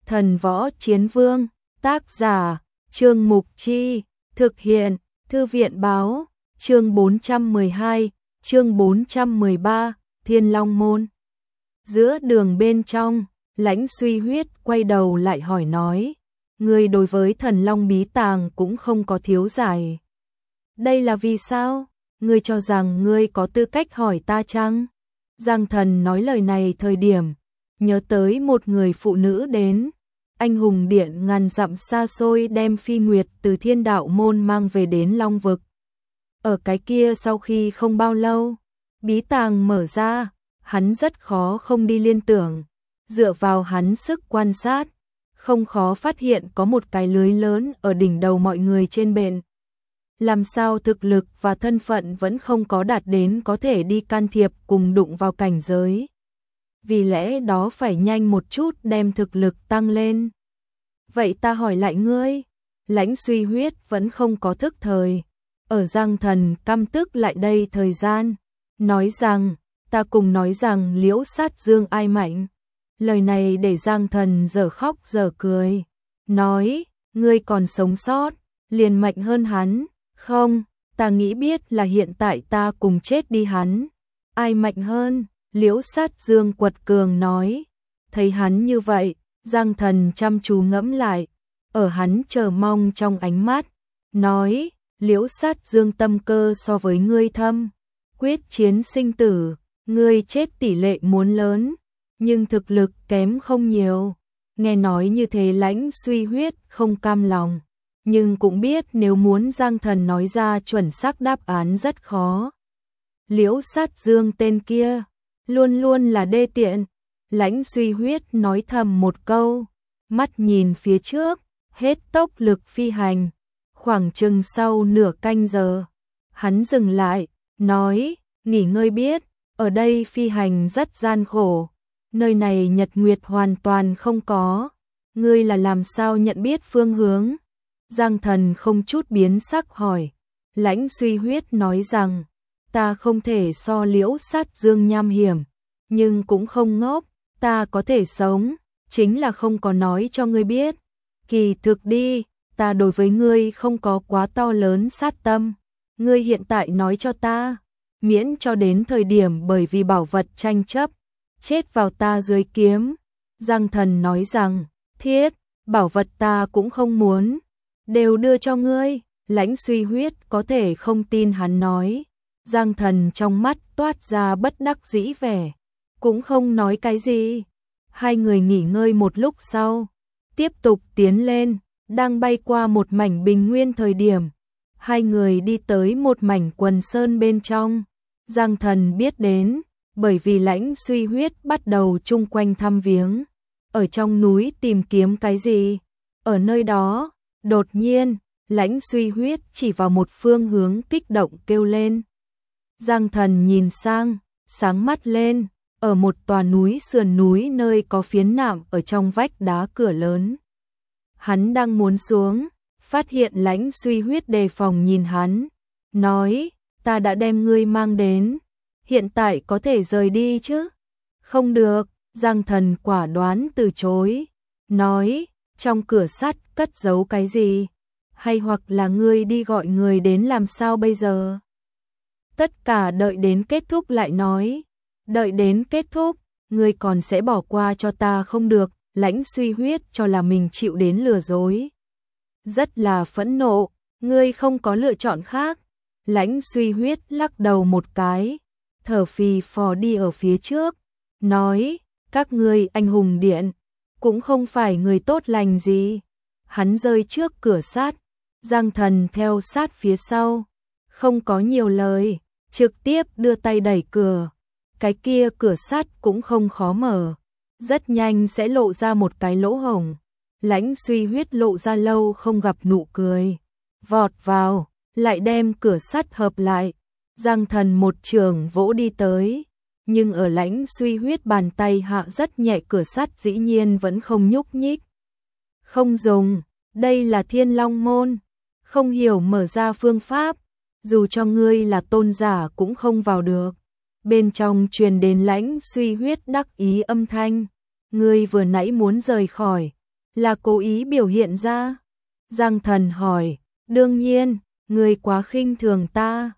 Thần Võ Chiến Vương, tác giả, Trương Mục Chi, thực hiện, Thư viện báo, chương 412, chương 413, Thiên Long Môn. Giữa đường bên trong, Lãnh Suy Huyết quay đầu lại hỏi nói, ngươi đối với Thần Long bí tàng cũng không có thiếu giải. Đây là vì sao? Ngươi cho rằng ngươi có tư cách hỏi ta chăng? Giang Thần nói lời này thời điểm, nhớ tới một người phụ nữ đến. Anh hùng điện ngàn dặm xa xôi đem Phi Nguyệt từ Thiên Đạo Môn mang về đến Long Vực. Ở cái kia sau khi không bao lâu, bí tàng mở ra, hắn rất khó không đi liên tưởng. Dựa vào hắn sức quan sát, không khó phát hiện có một cái lưới lớn ở đỉnh đầu mọi người trên bện. Làm sao thực lực và thân phận vẫn không có đạt đến có thể đi can thiệp cùng đụng vào cảnh giới. Vì lẽ đó phải nhanh một chút đem thực lực tăng lên. Vậy ta hỏi lại ngươi, Lãnh Suy Huyết vẫn không có thức thời. Ở Giang Thần căm tức lại đây thời gian, nói rằng, ta cùng nói rằng Liễu Sát Dương ai mạnh. Lời này để Giang Thần dở khóc dở cười. Nói, ngươi còn sống sót, liền mạnh hơn hắn. Không, ta nghĩ biết là hiện tại ta cùng chết đi hắn. Ai mạnh hơn? Liễu Sát Dương quật cường nói. Thấy hắn như vậy, Giang Thần chăm chú ngẫm lại. Ở hắn chờ mong trong ánh mắt. Nói, Liễu Sát Dương tâm cơ so với ngươi thâm. Quyết chiến sinh tử, ngươi chết tỷ lệ muốn lớn. Nhưng thực lực kém không nhiều. Nghe nói như thế Lãnh Suy Huyết không cam lòng. Nhưng cũng biết nếu muốn Giang Thần nói ra chuẩn xác đáp án rất khó. Liễu Sát Dương tên kia, luôn luôn là đê tiện. Lãnh Suy Huyết nói thầm một câu, mắt nhìn phía trước, hết tốc lực phi hành. Khoảng chừng sau nửa canh giờ, hắn dừng lại, nói, nghỉ ngơi biết, ở đây phi hành rất gian khổ. Nơi này nhật nguyệt hoàn toàn không có. Ngươi là làm sao nhận biết phương hướng? Giang Thần không chút biến sắc hỏi. Lãnh Suy Huyết nói rằng, ta không thể so Liễu Sát Dương nham hiểm, nhưng cũng không ngốc, ta có thể sống, chính là không có nói cho ngươi biết. Kỳ thực đi, ta đối với ngươi không có quá to lớn sát tâm. Ngươi hiện tại nói cho ta, miễn cho đến thời điểm bởi vì bảo vật tranh chấp, chết vào ta dưới kiếm. Giang Thần nói rằng, thiết, bảo vật ta cũng không muốn, đều đưa cho ngươi. Lãnh Suy Huyết có thể không tin hắn nói. Giang Thần trong mắt toát ra bất đắc dĩ vẻ, cũng không nói cái gì. Hai người nghỉ ngơi một lúc sau, tiếp tục tiến lên, đang bay qua một mảnh bình nguyên thời điểm. Hai người đi tới một mảnh quần sơn bên trong. Giang Thần biết đến, bởi vì Lãnh Suy Huyết bắt đầu chung quanh thăm viếng. Ở trong núi tìm kiếm cái gì? Ở nơi đó, đột nhiên, Lãnh Suy Huyết chỉ vào một phương hướng kích động kêu lên. Giang Thần nhìn sang, sáng mắt lên, ở một tòa núi sườn núi nơi có phiến nạm ở trong vách đá cửa lớn. Hắn đang muốn xuống, phát hiện Lãnh Suy Huyết đề phòng nhìn hắn, nói, ta đã đem ngươi mang đến, hiện tại có thể rời đi chứ? Không được, Giang Thần quả đoán từ chối, nói, trong cửa sắt cất giấu cái gì? Hay hoặc là ngươi đi gọi người đến làm sao bây giờ? Tất cả đợi đến kết thúc lại nói. Đợi đến kết thúc, ngươi còn sẽ bỏ qua cho ta không được. Lãnh Suy Huyết cho là mình chịu đến lừa dối, rất là phẫn nộ. Ngươi không có lựa chọn khác. Lãnh Suy Huyết lắc đầu một cái, thở phì phò đi ở phía trước, nói, các ngươi anh hùng điện cũng không phải người tốt lành gì. Hắn rơi trước cửa sắt, Giang Thần theo sát phía sau, không có nhiều lời, trực tiếp đưa tay đẩy cửa. Cái kia cửa sắt cũng không khó mở, rất nhanh sẽ lộ ra một cái lỗ hổng. Lãnh Suy Huyết lộ ra lâu không gặp nụ cười, vọt vào, lại đem cửa sắt hợp lại. Giang Thần một trường vỗ đi tới, nhưng ở Lãnh Suy Huyết bàn tay hạ rất nhẹ, cửa sắt dĩ nhiên vẫn không nhúc nhích. Không dùng, đây là Thiên Long Môn, không hiểu mở ra phương pháp, dù cho ngươi là tôn giả cũng không vào được. Bên trong truyền đến Lãnh Suy Huyết đắc ý âm thanh, ngươi vừa nãy muốn rời khỏi, là cố ý biểu hiện ra. Giang Thần hỏi, đương nhiên, ngươi quá khinh thường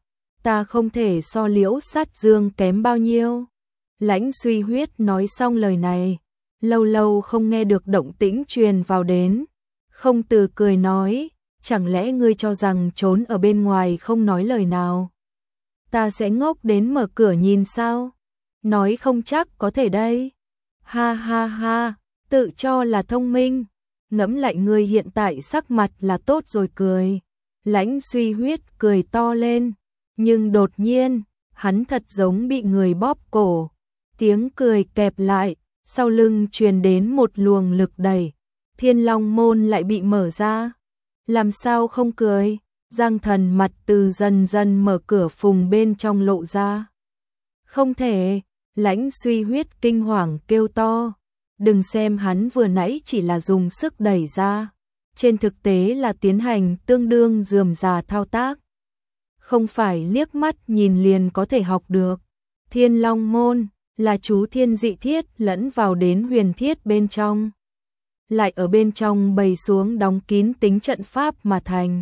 ta không thể so Liễu Sát Dương kém bao nhiêu. Lãnh Suy Huyết nói xong lời này, lâu lâu không nghe được động tĩnh truyền vào đến. Không Từ cười nói, chẳng lẽ ngươi cho rằng trốn ở bên ngoài không nói lời nào? Ta sẽ ngốc đến mở cửa nhìn sao? Nói không chắc có thể đây. Ha ha ha, tự cho là thông minh. Ngẫm lại ngươi hiện tại sắc mặt là tốt rồi cười. Lãnh Suy Huyết cười to lên, nhưng đột nhiên, hắn thật giống bị người bóp cổ. Tiếng cười kẹp lại, sau lưng truyền đến một luồng lực đẩy. Thiên Long môn lại bị mở ra. Làm sao không cười? Giang Thần mặt từ dần dần mở cửa phùng bên trong lộ ra. Không thể, Lãnh Suy Huyết kinh hoàng kêu to. Đừng xem hắn vừa nãy chỉ là dùng sức đẩy ra. Trên thực tế là tiến hành tương đương rườm rà thao tác. Không phải liếc mắt nhìn liền có thể học được. Thiên Long môn là chú thiên dị thiết lẫn vào đến huyền thiết bên trong. Lại ở bên trong bày xuống đóng kín tính trận pháp mà thành.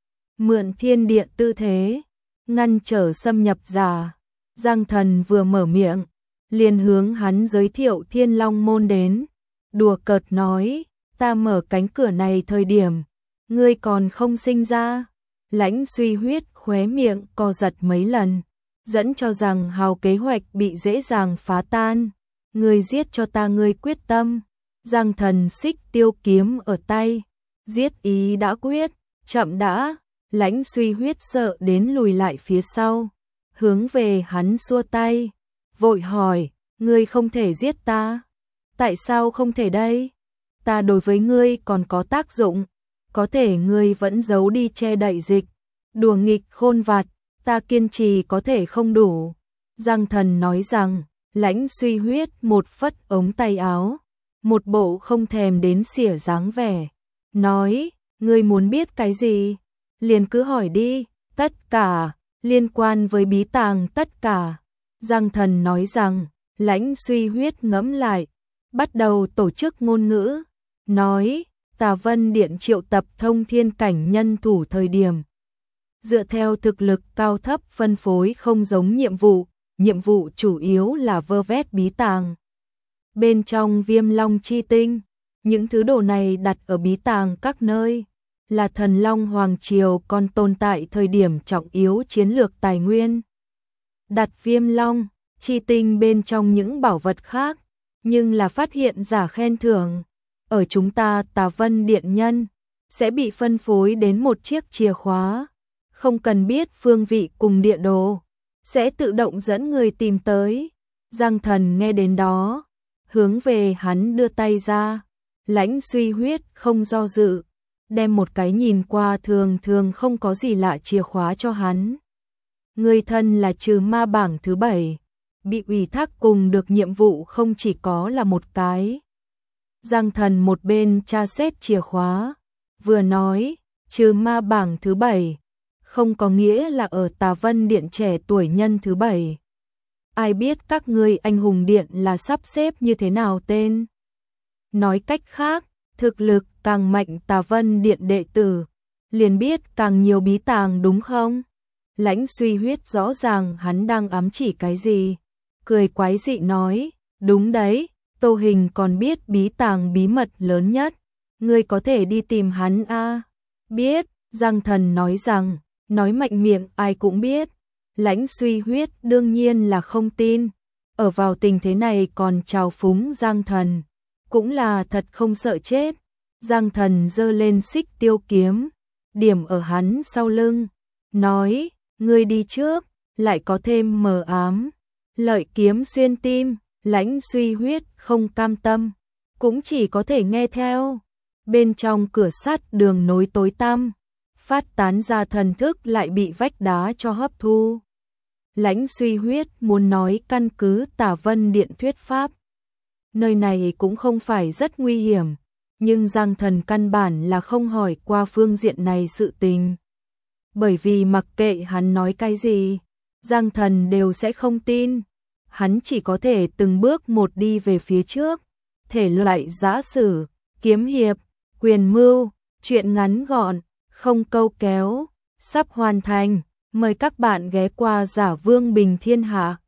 Mượn thiên địa tư thế, ngăn trở xâm nhập giả. Giang Thần vừa mở miệng, liền hướng hắn giới thiệu Thiên Long môn đến. Đùa cợt nói, ta mở cánh cửa này thời điểm, ngươi còn không sinh ra. Lãnh Suy Huyết khóe miệng co giật mấy lần, dẫn cho rằng hào kế hoạch bị dễ dàng phá tan. Ngươi giết cho ta, ngươi quyết tâm. Giang Thần xích tiêu kiếm ở tay, giết ý đã quyết, chậm đã. Lãnh Suy Huyết sợ đến lùi lại phía sau, hướng về hắn xua tay, vội hỏi, ngươi không thể giết ta. Tại sao không thể đây? Ta đối với ngươi còn có tác dụng, có thể ngươi vẫn giấu đi che đậy dịch, đùa nghịch khôn vặt, ta kiên trì có thể không đủ. Giang Thần nói rằng, Lãnh Suy Huyết một phất ống tay áo, một bộ không thèm đến xỉa dáng vẻ, nói, ngươi muốn biết cái gì? Liền cứ hỏi đi, tất cả, liên quan với bí tàng tất cả. Giang Thần nói rằng, Lãnh Suy Huyết ngẫm lại, bắt đầu tổ chức ngôn ngữ, nói, Tà Vân Điện triệu tập thông thiên cảnh nhân thủ thời điểm. Dựa theo thực lực cao thấp phân phối không giống nhiệm vụ chủ yếu là vơ vét bí tàng. Bên trong Viêm Long chi tinh, những thứ đồ này đặt ở bí tàng các nơi, là Thần Long Hoàng Triều còn tồn tại thời điểm trọng yếu chiến lược tài nguyên. Đặt Viêm Long chi tinh bên trong những bảo vật khác, nhưng là phát hiện giả khen thưởng. Ở chúng ta Tà Vân Điện nhân, sẽ bị phân phối đến một chiếc chìa khóa. Không cần biết phương vị cùng địa đồ, sẽ tự động dẫn người tìm tới. Giang Thần nghe đến đó, hướng về hắn đưa tay ra. Lãnh Suy Huyết không do dự, đem một cái nhìn qua thường không có gì lạ chìa khóa cho hắn. Người thân là trừ ma bảng thứ 7, bị ủy thác cùng được nhiệm vụ không chỉ có là một cái. Giang Thần một bên tra xét chìa khóa, vừa nói, trừ ma bảng thứ 7, không có nghĩa là ở Tà Vân Điện trẻ tuổi nhân thứ 7. Ai biết các ngươi anh hùng điện là sắp xếp như thế nào tên? Nói cách khác, thực lực càng mạnh Tà Vân Điện đệ tử, liền biết càng nhiều bí tàng đúng không? Lãnh Suy Huyết rõ ràng hắn đang ám chỉ cái gì, cười quái dị nói, đúng đấy, Tô Hình còn biết bí tàng bí mật lớn nhất, ngươi có thể đi tìm hắn a. Biết, Giang Thần nói rằng, nói mạnh miệng ai cũng biết. Lãnh Suy Huyết đương nhiên là không tin, ở vào tình thế này còn trào phúng Giang Thần, cũng là thật không sợ chết. Giang Thần giơ lên xích tiêu kiếm, điểm ở hắn sau lưng, nói, ngươi đi trước, lại có thêm mờ ám. Lợi kiếm xuyên tim, Lãnh Suy Huyết không cam tâm, cũng chỉ có thể nghe theo. Bên trong cửa sắt đường nối tối tăm, phát tán ra thần thức lại bị vách đá cho hấp thu. Lãnh Suy Huyết muốn nói căn cứ Tà Vân Điện thuyết pháp. Nơi này cũng không phải rất nguy hiểm, nhưng Giang Thần căn bản là không hỏi qua phương diện này sự tình. Bởi vì mặc kệ hắn nói cái gì, Giang Thần đều sẽ không tin. Hắn chỉ có thể từng bước một đi về phía trước, thể loại giả sử, kiếm hiệp, quyền mưu, truyện ngắn gọn, không câu kéo, sắp hoàn thành. Mời các bạn ghé qua Giả Vương Bình Thiên Hạ.